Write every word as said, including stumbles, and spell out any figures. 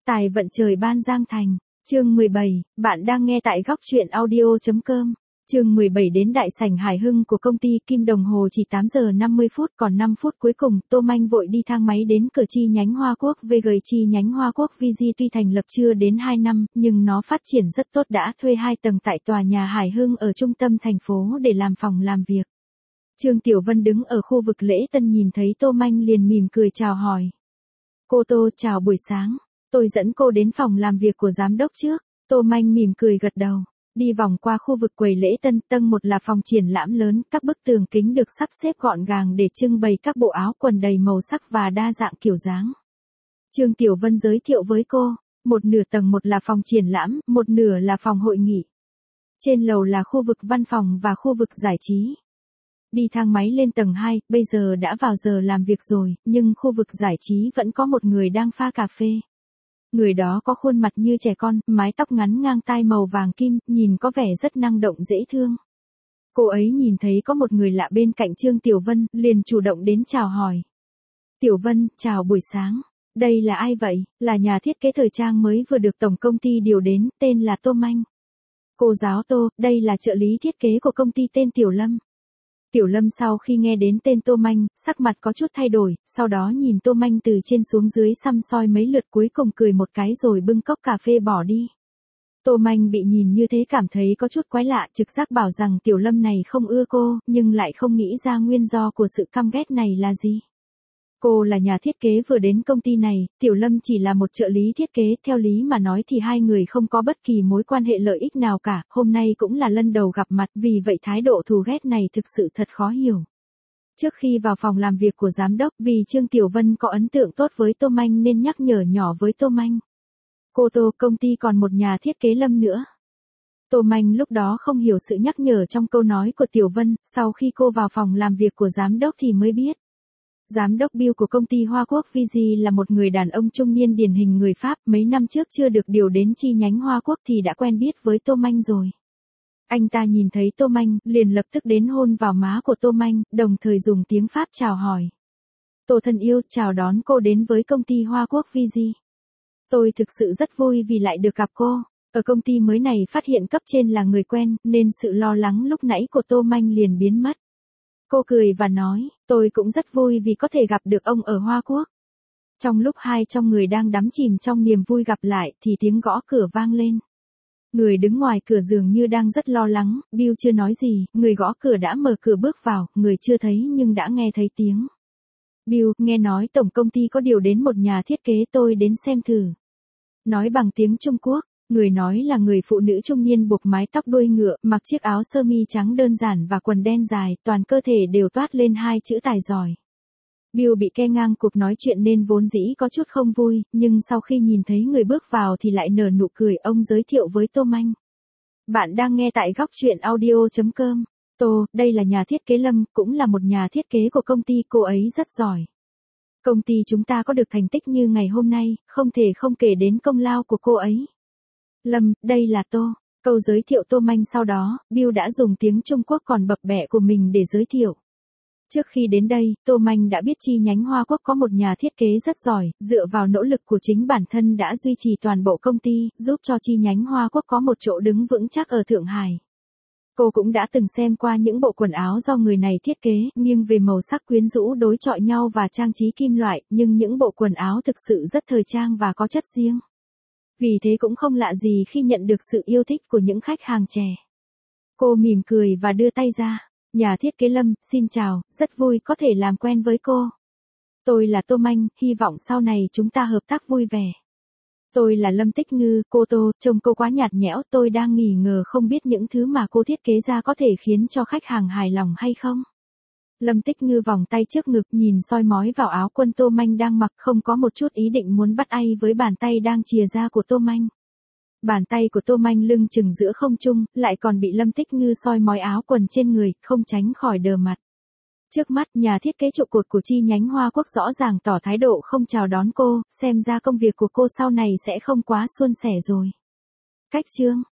Tài vận trời ban Giang Thành. Chương mười bảy, bạn đang nghe tại góc truyện audio chấm com. Chương mười bảy đến đại sảnh Hải Hưng của công ty Kim đồng hồ chỉ tám giờ năm mươi phút, còn năm phút cuối cùng, Tô Manh vội đi thang máy đến cửa chi nhánh Hoa Quốc vê giê chi nhánh Hoa Quốc vê giê tuy thành lập chưa đến hai năm, nhưng nó phát triển rất tốt, đã thuê hai tầng tại tòa nhà Hải Hưng ở trung tâm thành phố để làm phòng làm việc. Trương Tiểu Vân đứng ở khu vực lễ tân nhìn thấy Tô Manh liền mỉm cười chào hỏi. Cô Tô, chào buổi sáng. Tôi dẫn cô đến phòng làm việc của giám đốc trước. Tô Manh mỉm cười gật đầu. Đi vòng qua khu vực quầy lễ tân, tầng một là phòng triển lãm lớn, các bức tường kính được sắp xếp gọn gàng để trưng bày các bộ áo quần đầy màu sắc và đa dạng kiểu dáng. Trương Tiểu Vân giới thiệu với cô, một nửa tầng một là phòng triển lãm, một nửa là phòng hội nghị. Trên lầu là khu vực văn phòng và khu vực giải trí. Đi thang máy lên tầng hai, bây giờ đã vào giờ làm việc rồi, nhưng khu vực giải trí vẫn có một người đang pha cà phê. Người đó có khuôn mặt như trẻ con, mái tóc ngắn ngang tai màu vàng kim, nhìn có vẻ rất năng động dễ thương. Cô ấy nhìn thấy có một người lạ bên cạnh Trương Tiểu Vân, liền chủ động đến chào hỏi. Tiểu Vân, chào buổi sáng. Đây là ai vậy? Là nhà thiết kế thời trang mới vừa được tổng công ty điều đến, tên là Tô Manh. Cô giáo Tô, đây là trợ lý thiết kế của công ty tên Tiểu Lâm. Tiểu Lâm sau khi nghe đến tên Tô Manh, sắc mặt có chút thay đổi, sau đó nhìn Tô Manh từ trên xuống dưới săm soi mấy lượt, cuối cùng cười một cái rồi bưng cốc cà phê bỏ đi. Tô Manh bị nhìn như thế cảm thấy có chút quái lạ, trực giác bảo rằng Tiểu Lâm này không ưa cô, nhưng lại không nghĩ ra nguyên do của sự căm ghét này là gì. Cô là nhà thiết kế vừa đến công ty này, Tiểu Lâm chỉ là một trợ lý thiết kế, theo lý mà nói thì hai người không có bất kỳ mối quan hệ lợi ích nào cả, hôm nay cũng là lần đầu gặp mặt, vì vậy thái độ thù ghét này thực sự thật khó hiểu. Trước khi vào phòng làm việc của giám đốc, vì Trương Tiểu Vân có ấn tượng tốt với Tô Manh nên nhắc nhở nhỏ với Tô Manh. Cô Tô, công ty còn một nhà thiết kế Lâm nữa. Tô Manh lúc đó không hiểu sự nhắc nhở trong câu nói của Tiểu Vân, sau khi cô vào phòng làm việc của giám đốc thì mới biết. Giám đốc Bill của công ty Hoa Quốc vê giê là một người đàn ông trung niên điển hình người Pháp, mấy năm trước chưa được điều đến chi nhánh Hoa Quốc thì đã quen biết với Tô Manh rồi. Anh ta nhìn thấy Tô Manh, liền lập tức đến hôn vào má của Tô Manh, đồng thời dùng tiếng Pháp chào hỏi. Tô thân yêu, chào đón cô đến với công ty Hoa Quốc vê giê. Tôi thực sự rất vui vì lại được gặp cô. Ở công ty mới này phát hiện cấp trên là người quen, nên sự lo lắng lúc nãy của Tô Manh liền biến mất. Cô cười và nói, tôi cũng rất vui vì có thể gặp được ông ở Hoa Quốc. Trong lúc hai trong người đang đắm chìm trong niềm vui gặp lại thì tiếng gõ cửa vang lên. Người đứng ngoài cửa dường như đang rất lo lắng, Bill chưa nói gì, người gõ cửa đã mở cửa bước vào, người chưa thấy nhưng đã nghe thấy tiếng. Bill, nghe nói tổng công ty có điều đến một nhà thiết kế, tôi đến xem thử. Nói bằng tiếng Trung Quốc. Người nói là người phụ nữ trung niên buộc mái tóc đuôi ngựa, mặc chiếc áo sơ mi trắng đơn giản và quần đen dài, toàn cơ thể đều toát lên hai chữ tài giỏi. Bill bị ke ngang cuộc nói chuyện nên vốn dĩ có chút không vui, nhưng sau khi nhìn thấy người bước vào thì lại nở nụ cười. Ông giới thiệu với Tô Manh. Bạn đang nghe tại góc truyện audio chấm com. Tô, đây là nhà thiết kế Lâm, cũng là một nhà thiết kế của công ty, cô ấy rất giỏi. Công ty chúng ta có được thành tích như ngày hôm nay, không thể không kể đến công lao của cô ấy. Lâm, đây là Tô. Câu giới thiệu Tô Manh sau đó, Bill đã dùng tiếng Trung Quốc còn bập bẹ của mình để giới thiệu. Trước khi đến đây, Tô Manh đã biết chi nhánh Hoa Quốc có một nhà thiết kế rất giỏi, dựa vào nỗ lực của chính bản thân đã duy trì toàn bộ công ty, giúp cho chi nhánh Hoa Quốc có một chỗ đứng vững chắc ở Thượng Hải. Cô cũng đã từng xem qua những bộ quần áo do người này thiết kế, nghiêng về màu sắc quyến rũ đối chọi nhau và trang trí kim loại, nhưng những bộ quần áo thực sự rất thời trang và có chất riêng. Vì thế cũng không lạ gì khi nhận được sự yêu thích của những khách hàng trẻ. Cô mỉm cười và đưa tay ra. Nhà thiết kế Lâm, xin chào, rất vui có thể làm quen với cô. Tôi là Tô Manh, hy vọng sau này chúng ta hợp tác vui vẻ. Tôi là Lâm Tích Ngư, cô Tô, trông cô quá nhạt nhẽo, tôi đang nghi ngờ không biết những thứ mà cô thiết kế ra có thể khiến cho khách hàng hài lòng hay không. Lâm Tích Ngư vòng tay trước ngực nhìn soi mói vào áo quân Tô Manh đang mặc, không có một chút ý định muốn bắt ai với bàn tay đang chìa ra của Tô Manh. Bàn tay của Tô Manh lưng chừng giữa không trung, lại còn bị Lâm Tích Ngư soi mói áo quần trên người, không tránh khỏi đờ mặt. Trước mắt, nhà thiết kế trụ cột của chi nhánh Hoa Quốc rõ ràng tỏ thái độ không chào đón cô, xem ra công việc của cô sau này sẽ không quá suôn sẻ rồi. Cách chương